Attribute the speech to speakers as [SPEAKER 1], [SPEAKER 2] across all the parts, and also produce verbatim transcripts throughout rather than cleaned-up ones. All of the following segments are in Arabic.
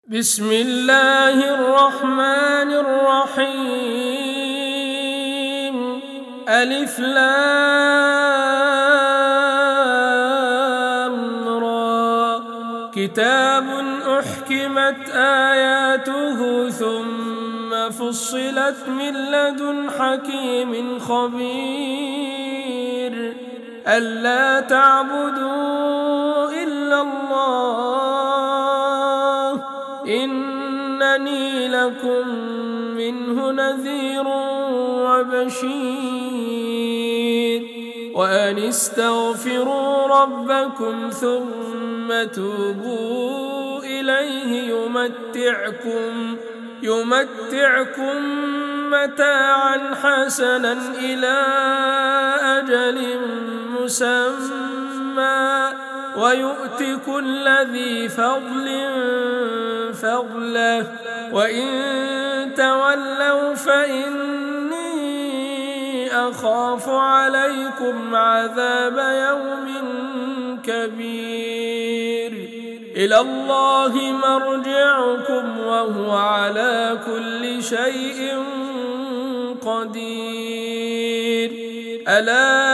[SPEAKER 1] بسم الله الرحمن الرحيم. ألف لام را. كتاب أحكمت آياته ثم فصلت من لدن حكيم خبير. ألا تعبدوا إلا الله إنني لكم منه نذير وبشير. وأن استغفروا ربكم ثم توبوا إليه يمتعكم يمتعكم متاعا حسنا إلى أجل مسمى ويؤت كل ذي فضل فضله. وإن تولوا فإني أخاف عليكم عذاب يوم كبير. إلى الله مرجعكم وهو على كل شيء قدير. ألا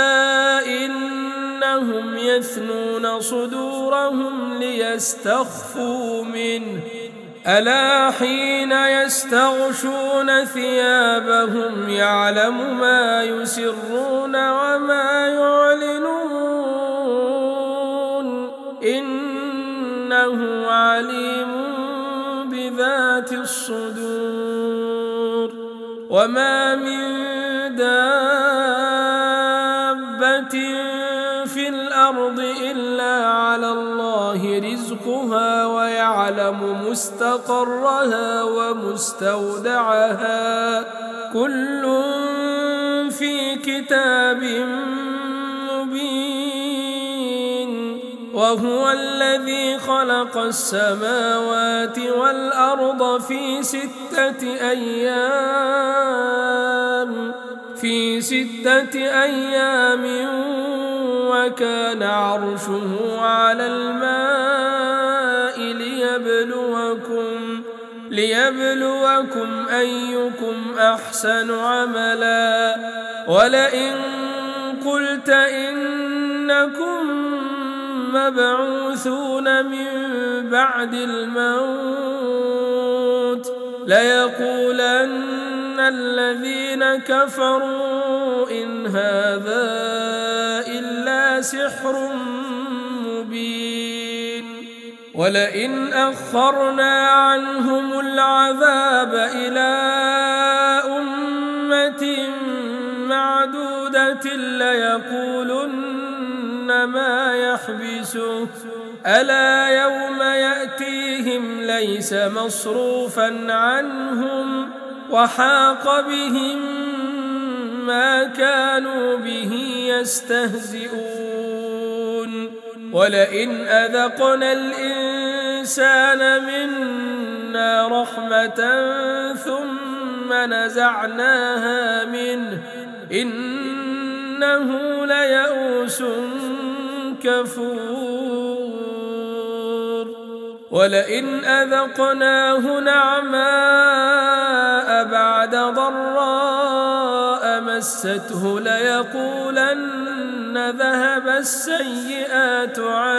[SPEAKER 1] إنهم يثنون صدورهم ليستخفوا منه ألا حين يستغشون ثيابهم يعلم ما يسرون وما يعلنون إنه عليم بذات الصدور. وما من دابة في الأرض إلا على الله رزقها ويعلم مستقرها ومستودعها كل في كتاب مبين. وهو الذي خلق السماوات والأرض في ستة أيام في ستة أيام وكان عرشه على الماء ليبلوكم ليبلوكم أيكم أحسن عملا. ولئن قلت إنكم مبعوثون من بعد الموت ليقولن الذين كفروا إن هذا إلا سحر مبين. ولئن أخرنا عنهم العذاب إلى أمة معدودة ليقولن ما يحبسه ألا يوم يأتيهم ليس مصروفا عنهم وحاق بهم ما كانوا به يستهزئون. ولئن أذقنا الإنسان منا رحمة ثم نزعناها منه إنه ليئوس كفور. ولئن أذقناه نعماء بعد ضراء مسته ليقولن ذهب السيئات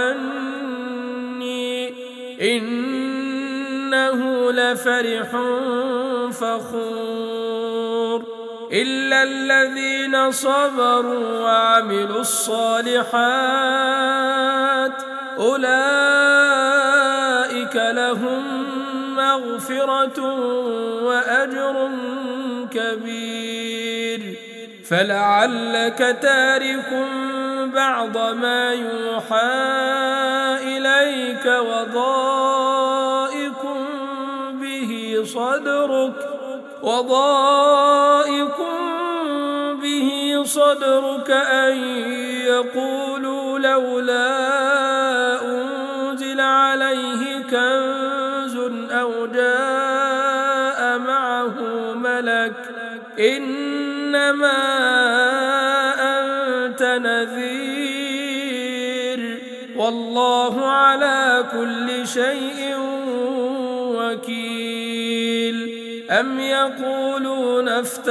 [SPEAKER 1] عني إنه لفرح فخور. إلا الذين صبروا وعملوا الصالحات أولئك لهم مغفرة وأجر كبير. فلعلك تارك بعض ما يوحى إليك وضائق به صدرك وضائق به صدرك أن يقولوا لولا أنزل عليه كنز أو جاء معه ملك إنما أنت نذير والله على كل شيء وكيل أم يقولون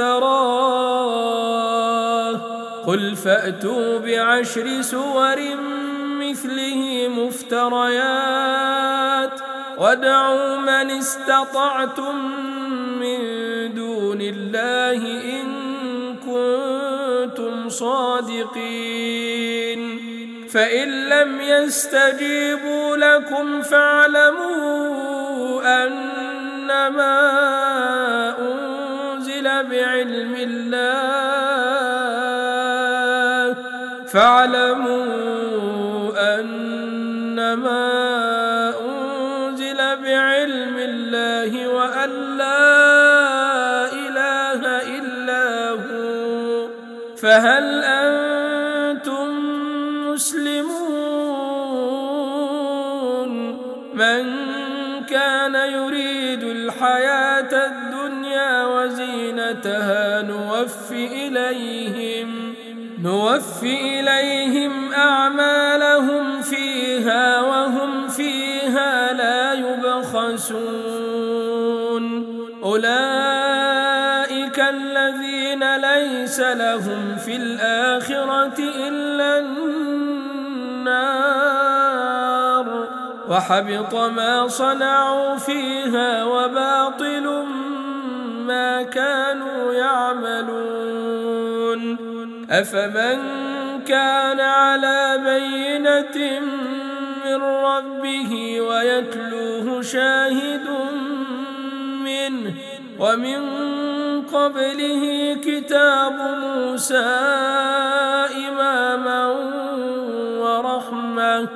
[SPEAKER 1] افتراه قل فأتوا بعشر سور مثله مفتريات وادعوا من استطعتم من دون الله إن كنتم صادقين فإن لم يستجيبوا لكم فاعلموا أنما أنزل بعلم الله فاعلموا أنما أنزل بعلم الله وأن لا إله إلا هو فهل أنتم مسلمون من كان يريد الحياة الدنيا وزينتها نوفي إليهم نوفي إليهم أعمالهم فيها وهم فيها لا يبخسون أولئك الذين ليس لهم في الآخرة إلا النار وحبط ما صنعوا فيها وباطل ما كانوا يعملون أفمن كان على بينة من ربه ويتلوه شاهد منه ومن قبله كتاب موسى إماما ورحمة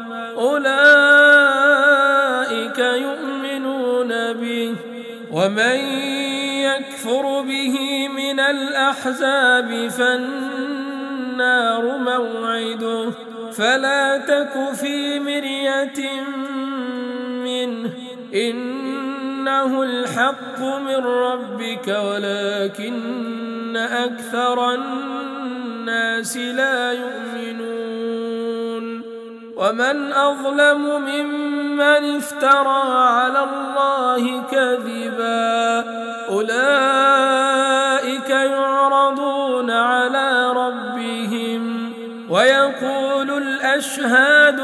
[SPEAKER 1] أولئك يؤمنون به ومن يكفر به من الأحزاب فالنار موعده فلا تك في مرية منه إنه الحق من ربك ولكن أكثر الناس لا يؤمنون ومن أظلم ممن افترى على الله كذبا أولئك يعرضون على ربهم ويقول الأشهاد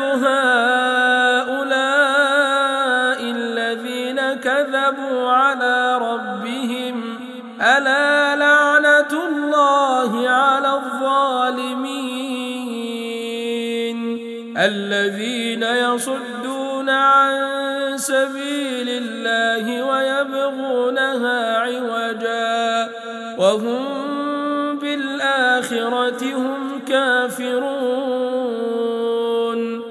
[SPEAKER 1] هؤلاء الذين كذبوا على ربهم ألا لعنة الله على الظالمين الذين يصدون عن سبيل الله ويبغونها عوجا وهم بالآخرة هم كافرون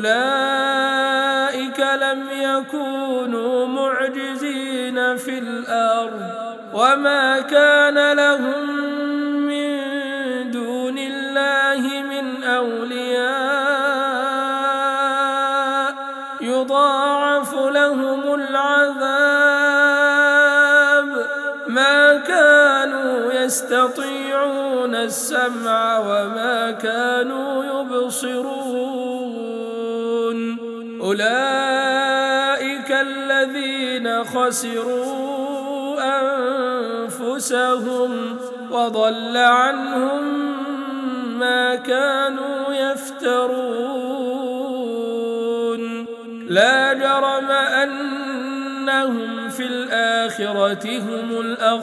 [SPEAKER 1] أولئك لم يكونوا معجزين في الأرض وما كان لهم من دون الله من أولياء يضاعف لهم العذاب ما كانوا يستطيعون السمع وما كانوا يبصرون أولئك الذين خسروا أنفسهم وضل عنهم ما كانوا يفترون لا جرم أنهم في الآخرة هم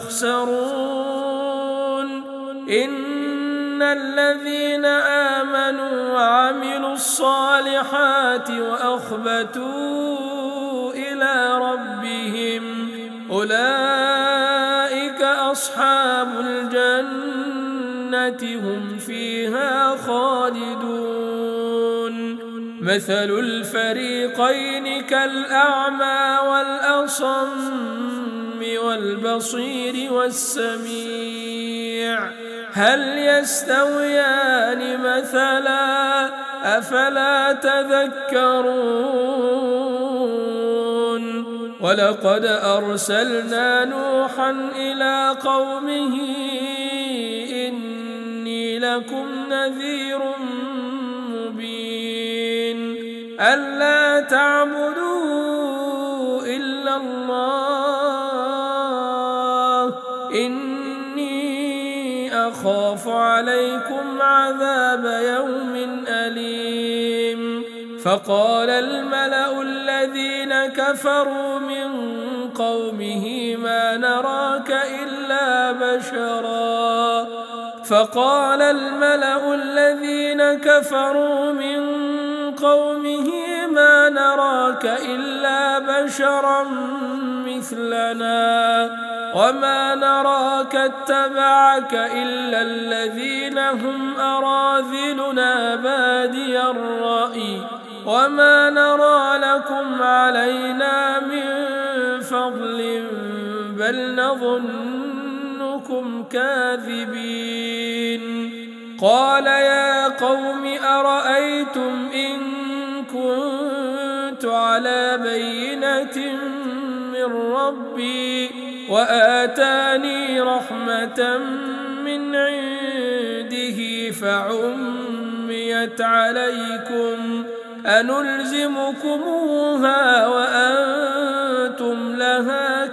[SPEAKER 1] الأخسرون إن الذين آمنوا وعملوا الصالحات وأخبتوا إلى ربهم أولئك أصحاب الجنة هم فيها خالدون مثل الفريقين كالأعمى والأصم والبصير والسميع هل يستويان مثلا أفلا تذكرون ولقد أرسلنا نوحا إلى قومه إني لكم نذير مبين ألا تعبدوا إلا الله إني أخاف عليكم عذاب يوم أليم فقال الملأ الذين كفروا من قومه ما نراك إلا بشرا فقال الملأ الذين كفروا من قومه ما نراك إلا بشرا مثلنا وما نراك اتبعك إلا الذين هم أراذلنا بادي الرأي وما نرى لكم علينا من فضل بل نظنكم كاذبين قال يا قوم أرأيتم إن كنت على بينة من ربي وآتاني رحمة من عنده فعميت عليكم أنلزمكموها وأنتم لها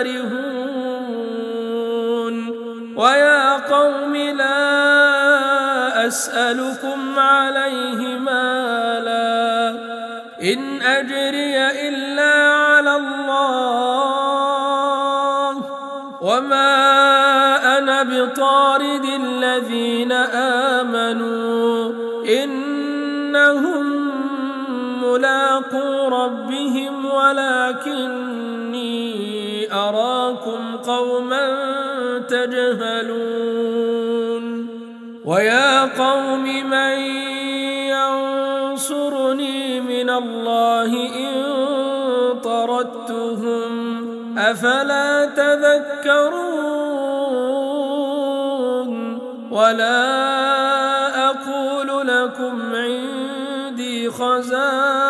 [SPEAKER 1] كارهون ويا قوم لا أسألكم عليه مالا إن أجري إلا على الله وما أنا بطارد الذين آمنوا إنهم ملاقو ربهم ولكني أراكم قوما تجهلون ويا قوم من ينصرني من الله إن طردتهم أفلا تذكرون ولا أقول لكم عندي خزائن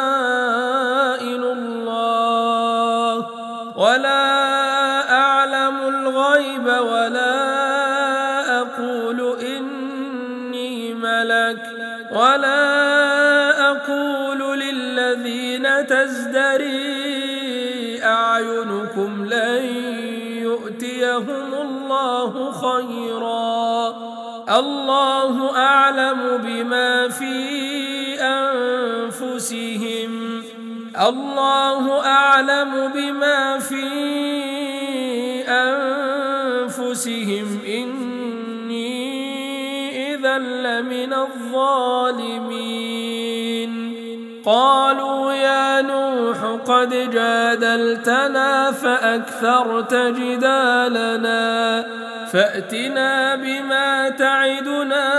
[SPEAKER 1] الله ولا أعلم الغيب ولا أقول إني ملك ولا أقول للذين تزدري أعينكم لن يؤتيهم الله خيرا الله أعلم بما في أنفسهم الله أعلم بما في أنفسهم إني إذا لمن الظالمين قالوا يا نوح قد جادلتنا فأكثرت جدالنا فأتنا بما تعدنا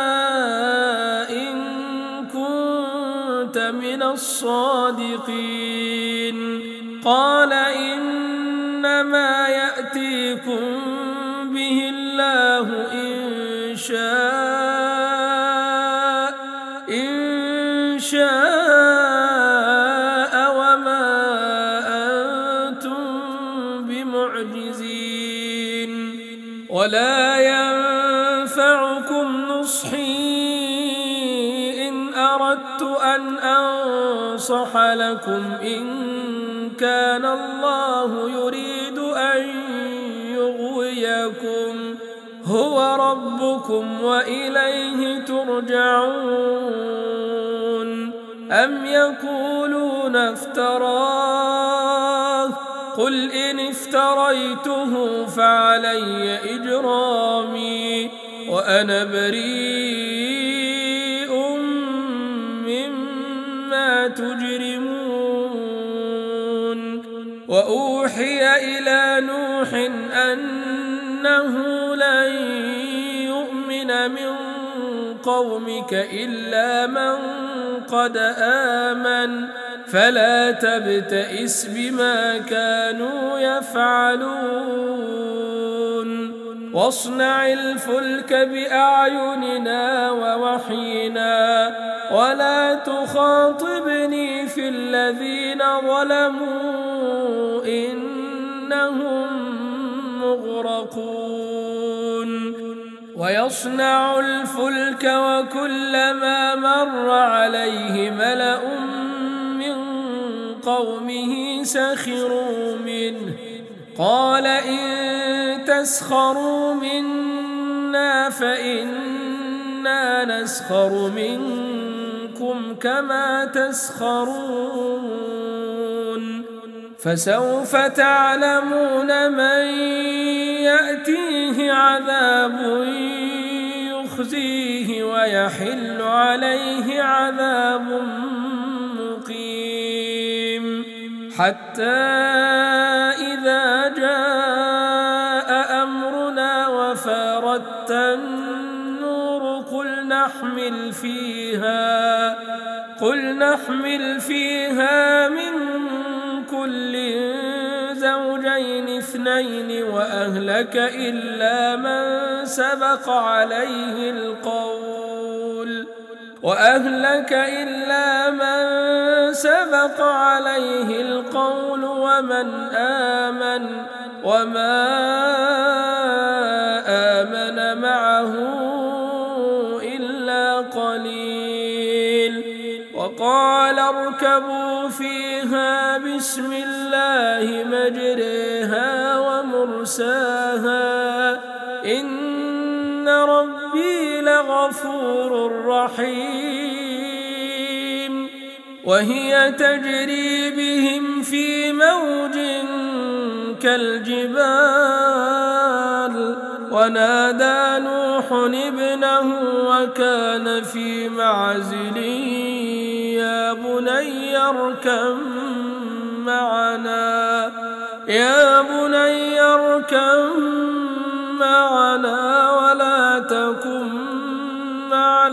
[SPEAKER 1] إن كنت من الصادقين قال إنما يأتيكم به الله إن شاء إن شاء وما أنتم بمعجزين ولا ينفعكم نصحي إن أردت أن أنصح لكم إن كان الله يريد أن يغويكم هو ربكم وإليه ترجعون أم يقولون افتراه قل إن افتريته فعلي إجرامي وأنا بريء مما تجرمون وأوحي إلى نوح أنه لن يؤمن من قومك إلا من قد آمن فلا تبتئس بما كانوا يفعلون واصنع الفلك بأعيننا ووحينا ولا تخاطبني في الذين ظلموا إنهم مغرقون ويصنع الفلك وكلما مر عليه ملأ من قومه سخروا منه قال إن تسخروا منا فإنا نسخر منكم كما تسخرون فسوف تعلمون من يأتيه عذاب يخزيه ويحل عليه عذاب مقيم حتى إذا جاء أمرنا وفارت النور قل نحمل فيها قل نحمل فيها من كل زوجين اثنين وأهلك إلا من سبق عليه القول وأهلك إلا من سبق عليه القول ومن آمن وما آمن معه إلا قليل وقال اركبوا فيها بسم الله مجريها ومرساها إن ربي لغفور رحيم وهي تجري بهم في موج كالجبال ونادى نوح ابنه وكان في معزل يا بني اركب معنا يا بني اركب معنا ولا تكن مع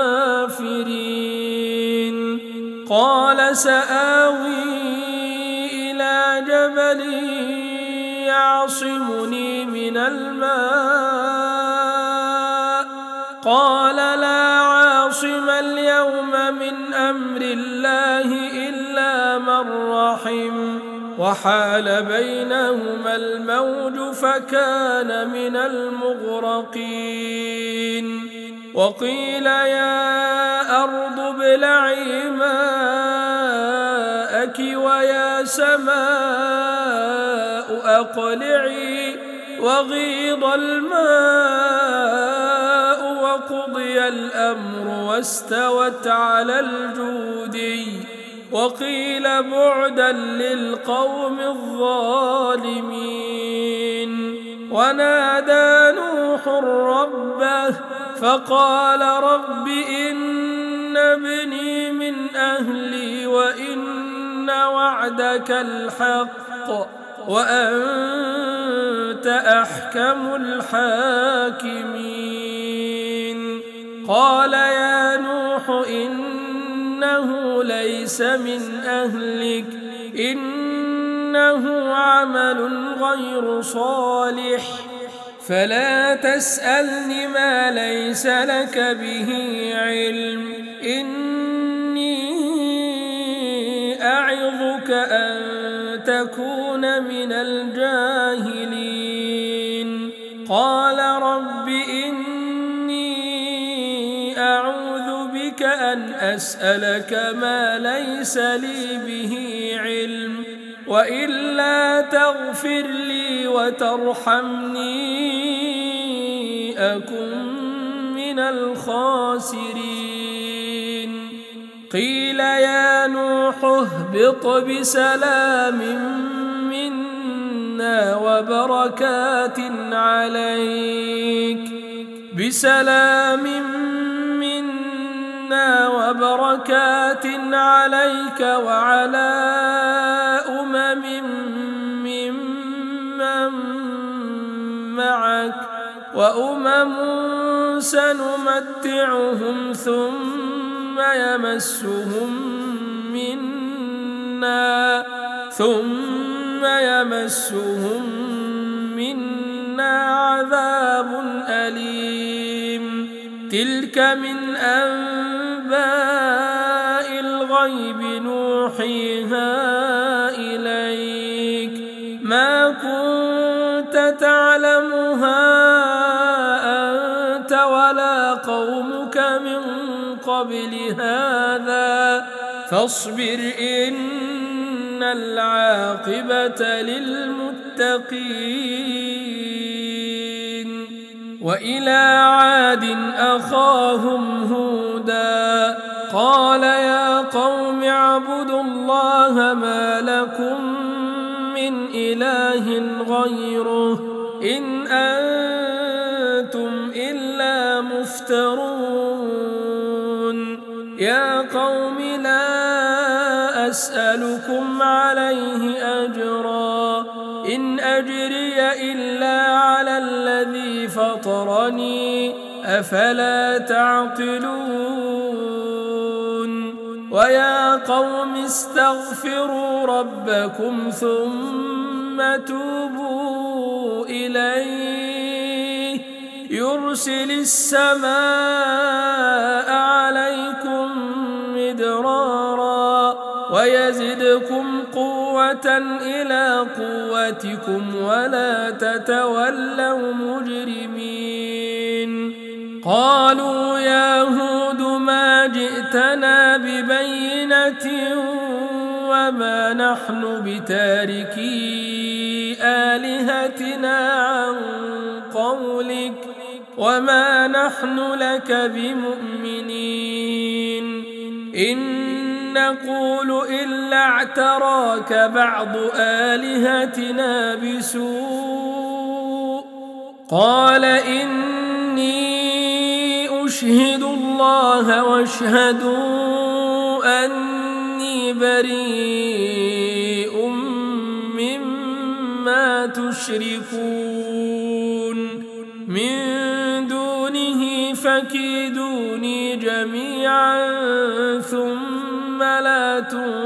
[SPEAKER 1] الكافرين قال سآوي إلى جبل يعصمني من الماء قال لا عاصم اليوم من أمر الله إلا من رحم وحال بينهما الموج فكان من المغرقين وقيل يا أرض ابلعي ماءك ويا سماء أقلعي وغيض الماء وقضي الأمر واستوت على الجودي وقيل بعدا للقوم الظالمين ونادى نوح ربه فقال رب إن ابني من أهلي وإن وعدك الحق وأنت أحكم الحاكمين قال يا نوح إنه ليس من أهلك إنه عمل غير صالح فلا تسألني ما ليس لك به علم إني أعظك أن تكون من الجاهلين قال رب إني أعوذ بك أن أسألك ما ليس لي به علم وإلا تغفر لي وترحمني أكن من الخاسرين قيل يا نوح اهبط بسلام منا وبركات عليك بسلام منا وبركات عليك وعلى أمم ممن معك وأمم سنمتعهم ثم يمسهم منا ثم يمسهم منا عذاب أليم تلك من أنباء الغيب نوحيها إليك ما كنت تعلمها أنت ولا قومك من قبل هذا فاصبر إن العاقبة للمتقين وإلى عاد أخاهم هودا قال يا قوم اعبدوا الله ما لكم من إله غيره إن أنتم إلا مفترون يا قوم لا أسألكم عليه أجرا إن أجري إلا على الذي فطرني أفلا تعقلون ويا قوم استغفروا ربكم ثم توبوا إليه يرسل السماء عليكم مدرارا ويزدكم قوة إلى قوتكم ولا تتولوا مجرمين قالوا يا هود ما جئتنا ببينة وما نحن بتاركي آلهتنا عن قولك وما نحن لك بمؤمنين إن نقول إلا اعتراك بعض آلهتنا بسوء قال إني أشهد الله واشهدوا أني بريء مما تشركون من دونه فكيدوني جميعا ثم لا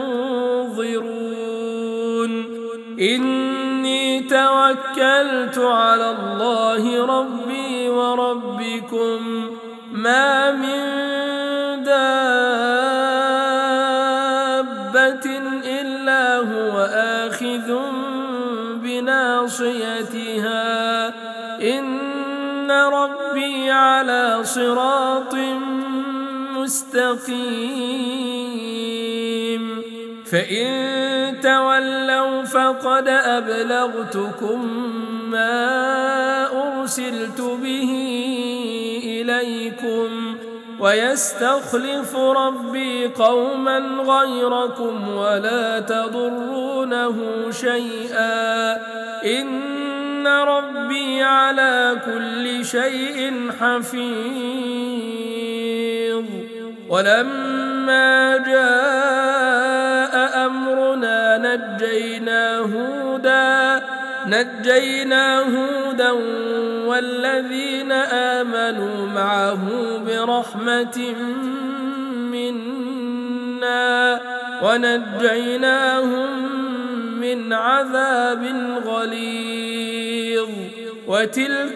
[SPEAKER 1] تنظرون إني توكلت على الله ربي وربكم ما من دابة إلا هو آخذ بناصيتها إن ربي على صراط مستقيم فإن تولوا فقد أبلغتكم ما أرسلت به إليكم ويستخلف ربي قوما غيركم ولا تضرونه شيئا إن ربي على كل شيء حفيظ ولما جاء أمرنا نجينا هودا نجينا هودا والذين آمنوا معه برحمة منا ونجيناهم من عذاب غليظ وتلك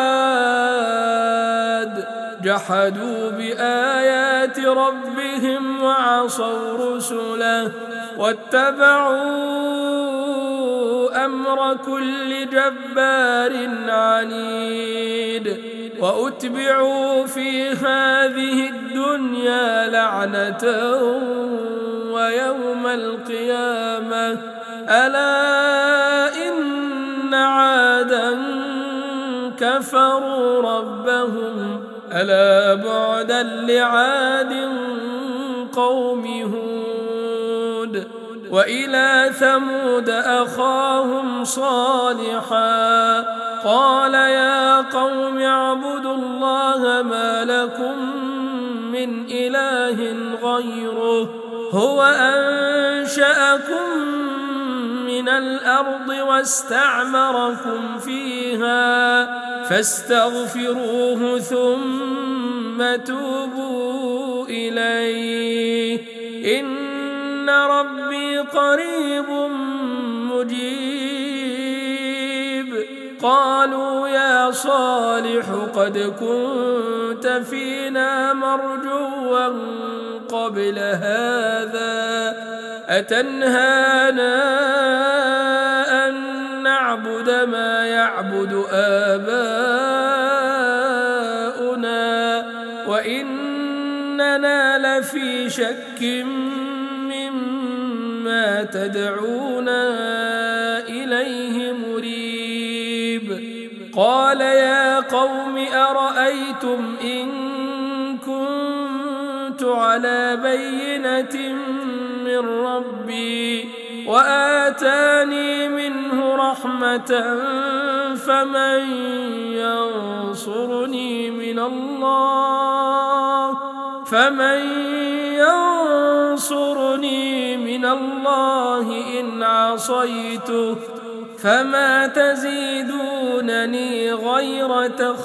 [SPEAKER 1] عاد جحدوا بآيات ربهم وعصوا رسله واتبعوا أمر كل جبار عنيد وأتبعوا في هذه الدنيا لعنة ويوم القيامة ألا إن عادا كفروا ربهم ألا بعدا لعاد قوم هود وإلى ثمود أخاهم صالحا قال يا قوم اعبدوا الله ما لكم من إله غيره هو أنشأكم من الأرض واستعمركم فيها فاستغفروه ثم توبوا إليه إن ربي قريب مجيب قالوا يا صالح قد كنت فينا مرجوا قبل هذا أتنهانا أن نعبد ما يعبد آباؤنا وإننا لفي شك مما تدعونا إليه مريب قال يا قوم قوم أرأيتم إن كنت على بينة من ربي وآتاني منه رحمة فمن ينصرني من الله فمن ينصرني من الله إن عصيته فما تزيدونني غير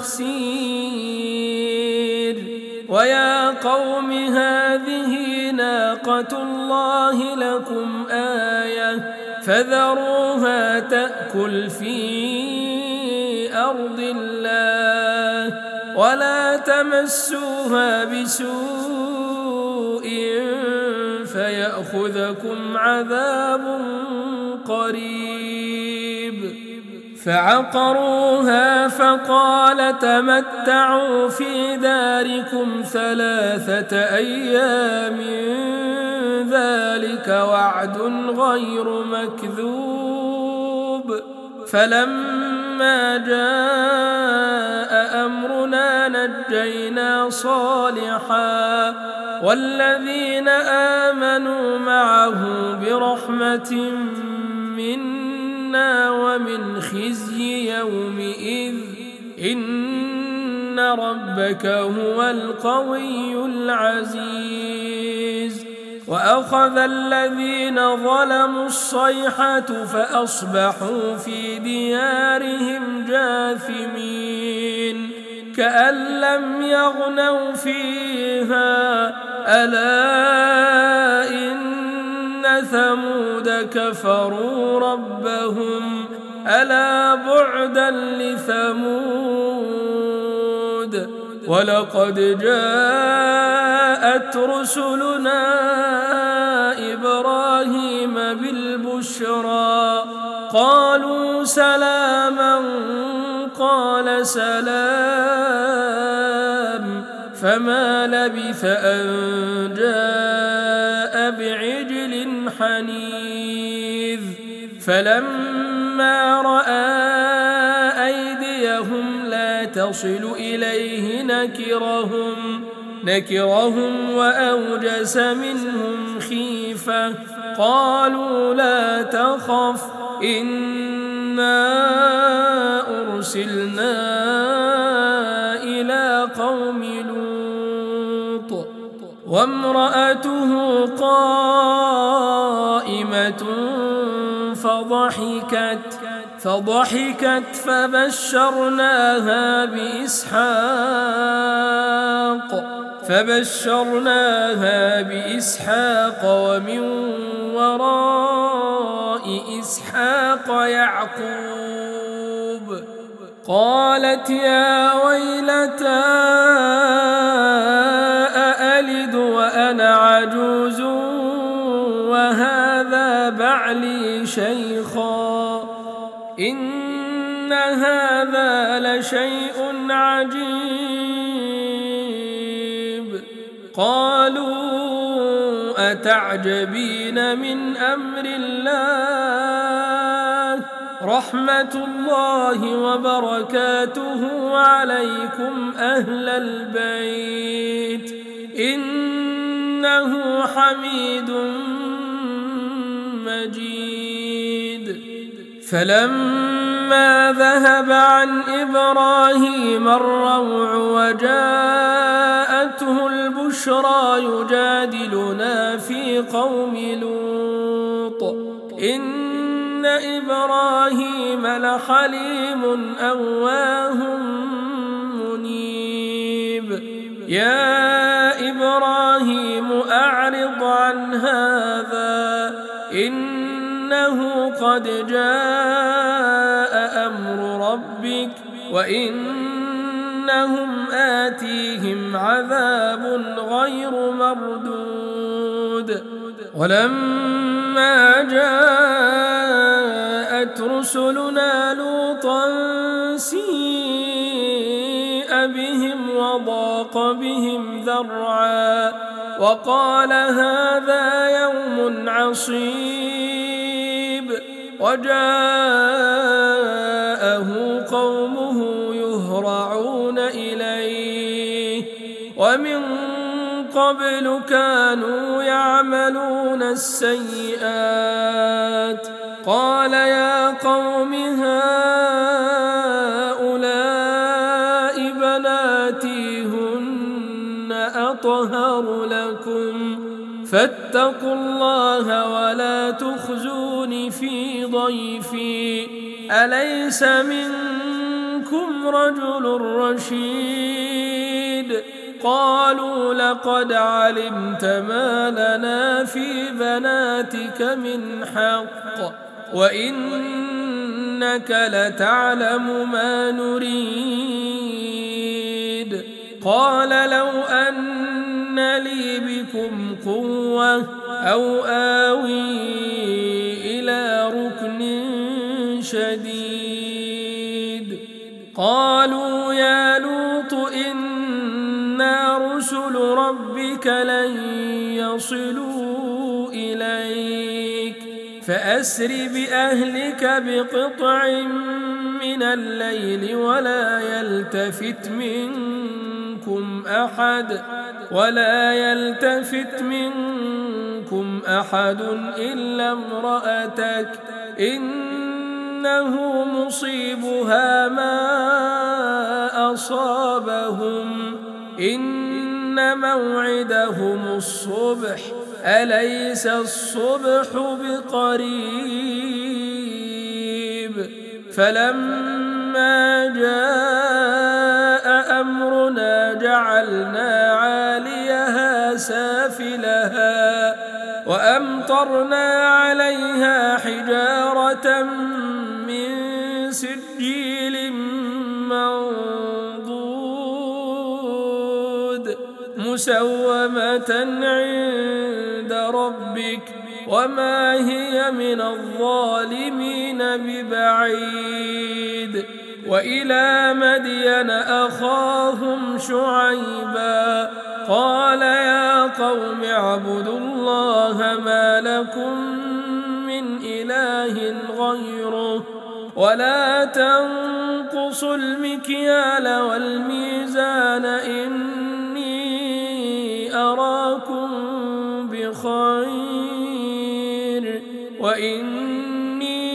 [SPEAKER 1] تخسير ويا قوم هذه ناقة الله لكم آية فذروها تأكل في أرض الله ولا تمسوها بسوء فيأخذكم عذاب قريب فعقروها فقال تمتعوا في داركم ثلاثة أيام ذلك وعد غير مكذوب فلما جاء أمرنا نجينا صالحا والذين آمنوا معه برحمة منا ومن خزي يومئذ إن ربك هو القوي العزيز وأخذ الذين ظلموا الصيحة فأصبحوا في ديارهم جاثمين كأن لم يغنوا فيها ألا إن ثمود كفروا ربهم ألا بعدا لثمود ولقد جاءت رسلنا إبراهيم بالبشرى قالوا سلاما قال سلام فما لبث أن جاء بعجل حنيذ فلما رأى أيديهم لا تصل إليه نكرهم نكرهم وأوجس منهم خيفة قالوا لا تخف إنا أرسلنا إلى قوم لوط وامرأته قائمة فضحكت فضحكت فبشرناها بإسحاق فبشرناها بإسحاق ومن وراء إسحاق يعقوب قالت يا ويلتى أألد وأنا عجوز وهذا بعلي شيخا إن هذا لشيء عجيب قالوا أتعجبين من أمر الله رحمة الله وبركاته عليكم أهل البيت إنه حميد مجيد فلما ذهب عن إبراهيم الروع وجاءته البشرى يجادلنا في قوم لوط إن إبراهيم لحليم أواه منيب يا إبراهيم أعرض عن هذا إنه قد جاء أمر ربك وإنهم آتيهم عذاب غير مردود ولما جاءت رسلنا لوطا سيء بهم وضاق بهم ذرعا وقال هذا يوم عصيب وجاءه قومه يهرعون ومن قبل كانوا يعملون السيئات قال يا قوم هؤلاء بناتي هن أطهر لكم فاتقوا الله ولا تخزوني في ضيفي أليس منكم رجل رشيد قالوا لقد علمت ما لنا في بناتك من حق وإنك لتعلم ما نريد قال لو أن لي بكم قوة أو آوي إلى ركن شديد قالوا يا لوط إنا رسل ربك لن يصلوا إليك فأسر بأهلك بقطع من الليل ولا يلتفت منكم أحد ولا يلتفت منكم أحد إلا امرأتك إنه مصيبها ما أصابهم إن موعدهم الصبح أليس الصبح بقريب فلما جاء أمرنا جعلنا عاليها سافلها وأمطرنا عليها حجارة من سجيل منضود مسومة عند ربك وما هي من الظالمين ببعيد وإلى مدين أخاهم شعيبا قال يا قوم اعبدوا الله ما لكم من إله غيره ولا تنقصوا المكيال والميزان إني أراكم بخير وإني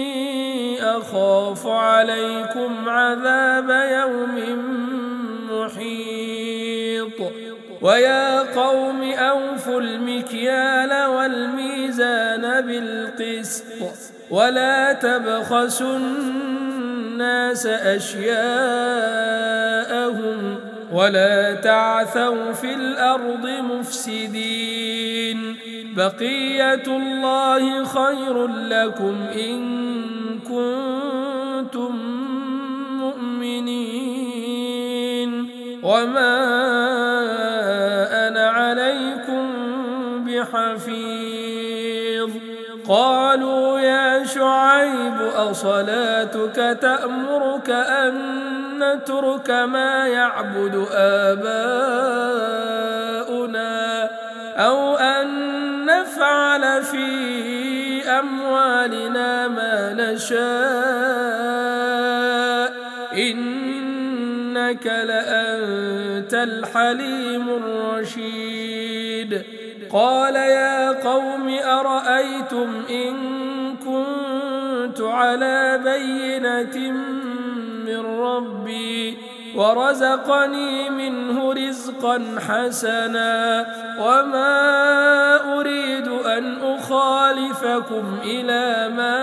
[SPEAKER 1] أخاف عليكم عذاب يوم محيط ويا قوم أوفوا المكيال والميزان بالقسط ولا تبخسوا الناس أشياءهم ولا تعثوا في الأرض مفسدين بقية الله خير لكم إن كنتم مؤمنين وما أنا عليكم بحفيظ قالوا يا شعيب أصلاتك تأمرك أن نترك ما يعبد آباؤنا أو أن نفعل في أموالنا ما نشاء إنك لأنت الحليم الرشيد قال يا قوم أرأيتم إن كنت على بينة من ربي ورزقني منه رزقا حسنا وما أريد أن أخالفكم إلى ما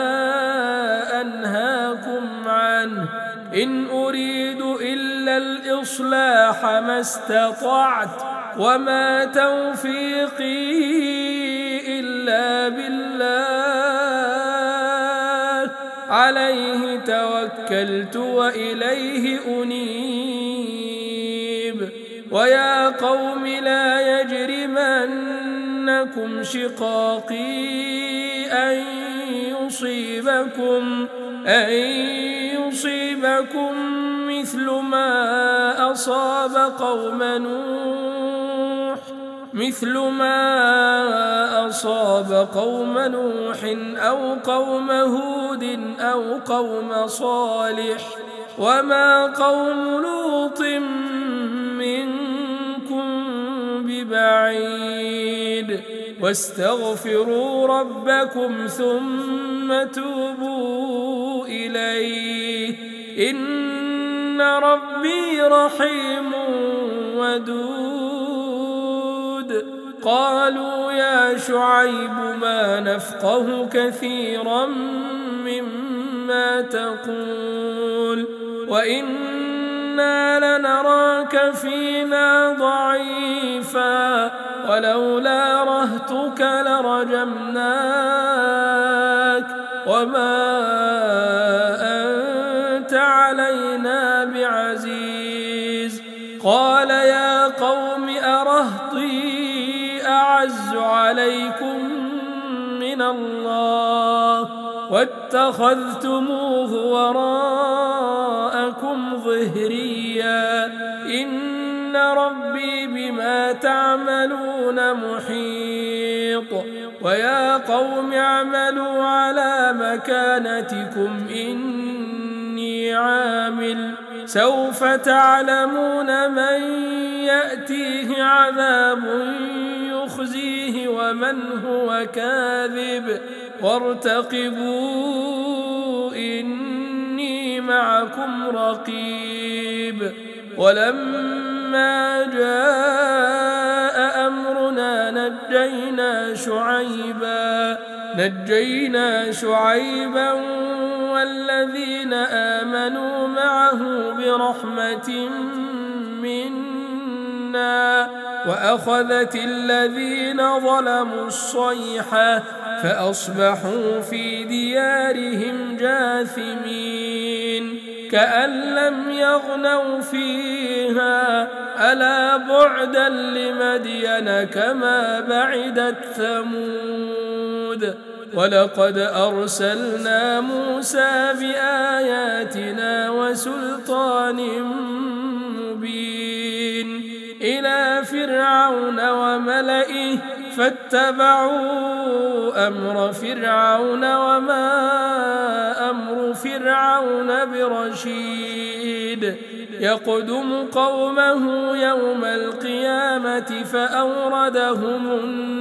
[SPEAKER 1] أنهاكم عنه إن أريد إلا الإصلاح ما استطعت وما توفيقي إلا بالله عليه توكلت وإليه أنيب ويا قوم لا يجرمنكم شقاقي أن يصيبكم أن يصيبكم مثل ما أصاب قوم نوح مثل ما أصاب قوم نوح أو قوم هود أو قوم صالح وما قوم لوط منكم بعيد واستغفروا ربكم ثم توبوا إليه إن ربي رحيم ودود قالوا يا شعيب ما نفقه كثيرا مما تقول وإنا لنراك فينا ضعيفا ولولا رهتك لرجمناك وما أنت علينا بعزيز قال يا قوم أرهطي أعز عليكم من الله واتخذتموه وراءكم ظهريا إن ربي بما تعملون محيط ويا قوم اعملوا على مكانتكم إني عامل سوف تعلمون من يأتيه عذاب يخزيه ومن هو كاذب وارتقبوا إني معكم رقيب ولما جاء أمرنا نجينا شعيبا نجينا شعيبا والذين آمنوا معه برحمة منا وأخذت الذين ظلموا الصيحة فأصبحوا في ديارهم جاثمين كأن لم يغنوا فيها ألا بعدا لمدين كما بعدت ثمود ولقد أرسلنا موسى بآياتنا وسلطان مبين إلى فرعون وملئه فاتبعوا أمر فرعون وما أمر فرعون برشيد يقدم قومه يوم القيامة فأوردهم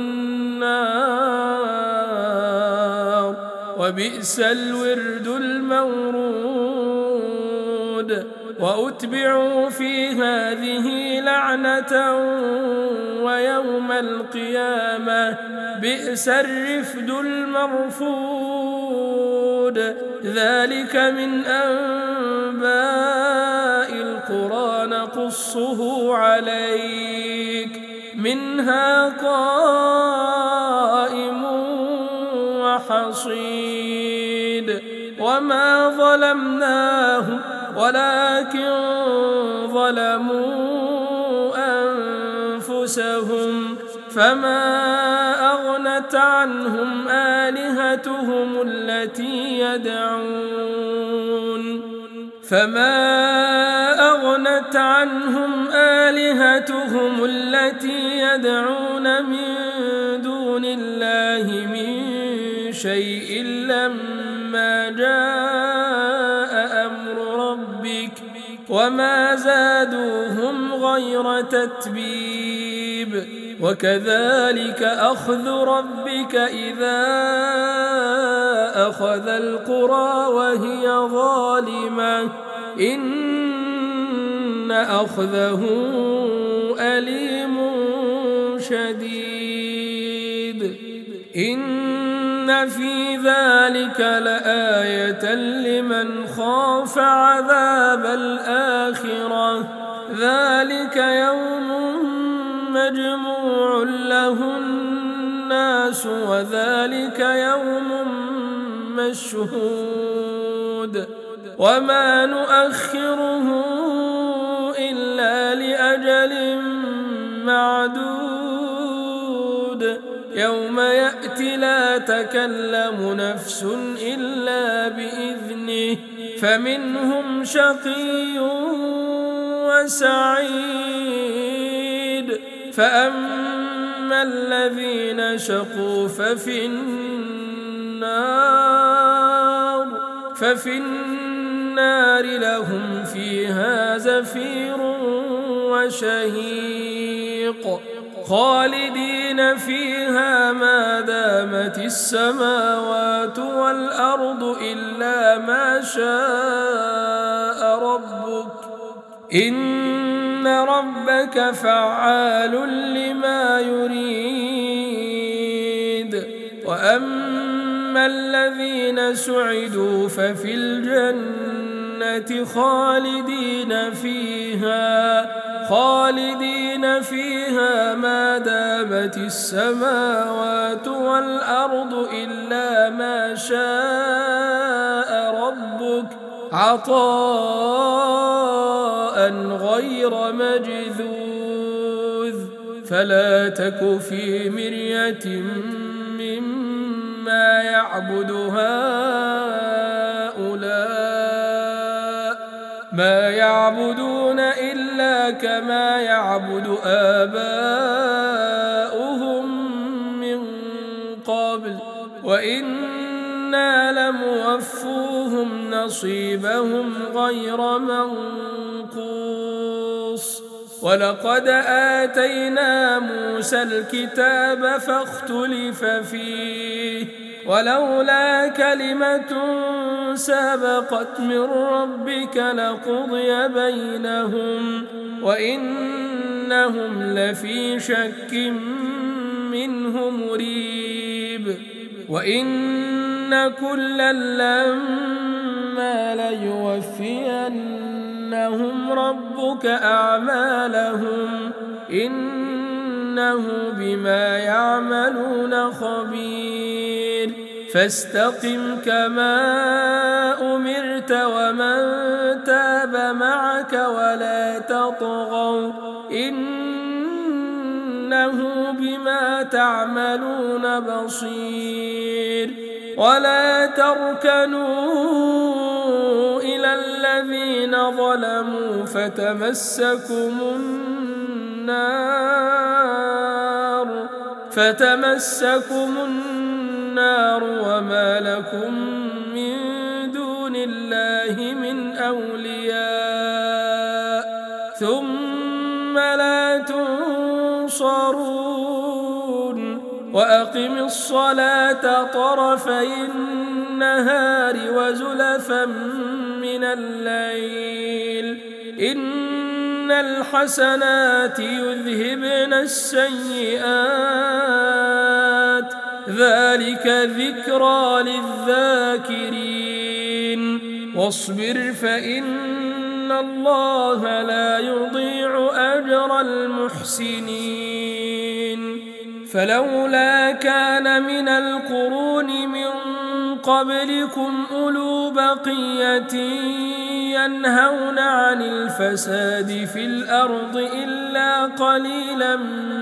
[SPEAKER 1] النار وبئس الورد المورود وأتبعوا في هذه لعنة ويوم القيامة بئس الرفد المرفود ذلك من أنباء القرى نقصه عليك منها قائم وحصيد وما ظلمناهم ولكن ظلموا أنفسهم فما أغنت عنهم آلهتهم التي يدعون فما أغنت عنهم آلهتهم التي يدعون من دون الله من شيء لما جاء أمر ربك وما زادوهم غير تتبيب وكذلك أخذ ربك إذا أخذ القرى وهي ظالمة إن أخذه أليم شديد إن في ذلك لآية لمن خاف عذاب الآخرة ذلك يوم مجموع له الناس وذلك يوم مشهود وما نؤخره إلا لأجل معدود يوم يأتي لا تكلم نفس إلا بإذنه فمنهم شقي وسعيد فأما الذين شقوا ففي النار ففي النار لهم فيها زفير وشهيق خالدين فيها ما دامت السماوات والأرض إلا ما شاء ربك إن ربك فعال لما يريد وأما الذين سعدوا ففي الجنة خالدين فيها خالدين فيها ما دامت السماوات والأرض إلا ما شاء ربك عطاء غير مجذوذ فلا تك في مرية مما يعبد هؤلاء ما يعبدون إلا كما يعبد آباؤهم من قبل وإنا لموفوهم نصيبهم غير منقوص ولقد آتينا موسى الكتاب فاختلف فيه ولولا كلمة سبقت من ربك لقضي بينهم وإنهم لفي شك منه مريب وإن كلا لما ليوفينهم ربك أعمالهم إنه بما يعملون خبير فاستقم كما أمرت ومن تاب معك ولا تطغوا إنه بما تعملون بصير ولا تركنوا إلى الذين ظلموا فتمسكم النار فتمسكم النار وما لكم من دون الله من أولياء ثم لا تنصرون وأقم الصلاة طرفي النهار وزلفا من الليل إن الحسنات يذهبن السيئات ذلك ذكرى للذاكرين واصبر فإن الله لا يضيع أجر المحسنين فلولا كان من القرون من قبلكم أولو بقية ينهون عن الفساد في الأرض إلا قليلا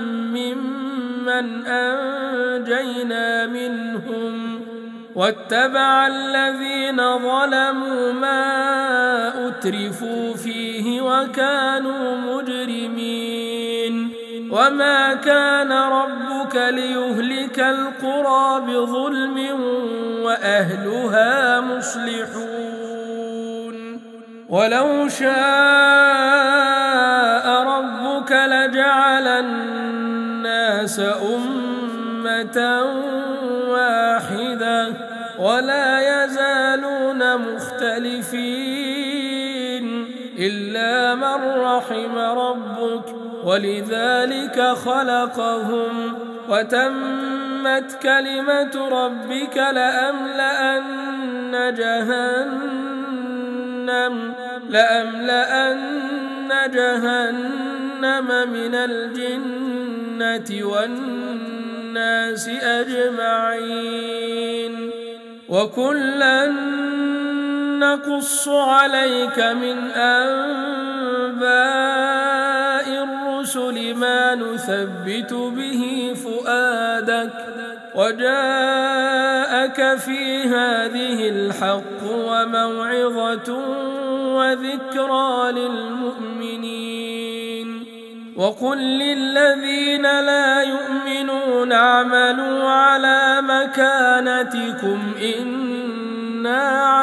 [SPEAKER 1] ممن أنجينا منهم واتبع الذين ظلموا ما أترفوا فيه وكانوا مجرمين وما كان ربك ليهلك القرى بظلم وأهلها مصلحون ولو شاء ربك لجعل الناس أمة واحدة ولا يزالون مختلفين إلا من رحم ربك ولذلك خلقهم وتمت كلمة ربك لأملأن جهنم لأملأن جهنم من الجنة والناس أجمعين وكلا نقص عليك من أنباء الرسل ما نثبت به فؤادك وجاءك في هذه الحق وموعظة وذكرى للمؤمنين وقل للذين لا يؤمنون اعملوا على مكانتكم إنا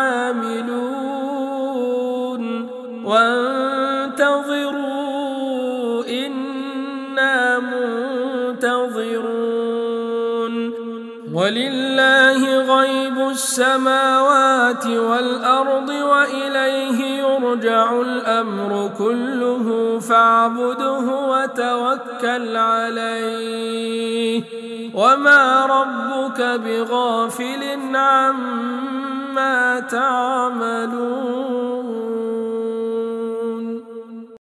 [SPEAKER 1] عاملون وانتظروا إنا منتظرون ينتظرون ولله غيب السماوات والأرض وإليه يرجع الأمر كله فاعبده وتوكل عليه وما ربك بغافل عما تعملون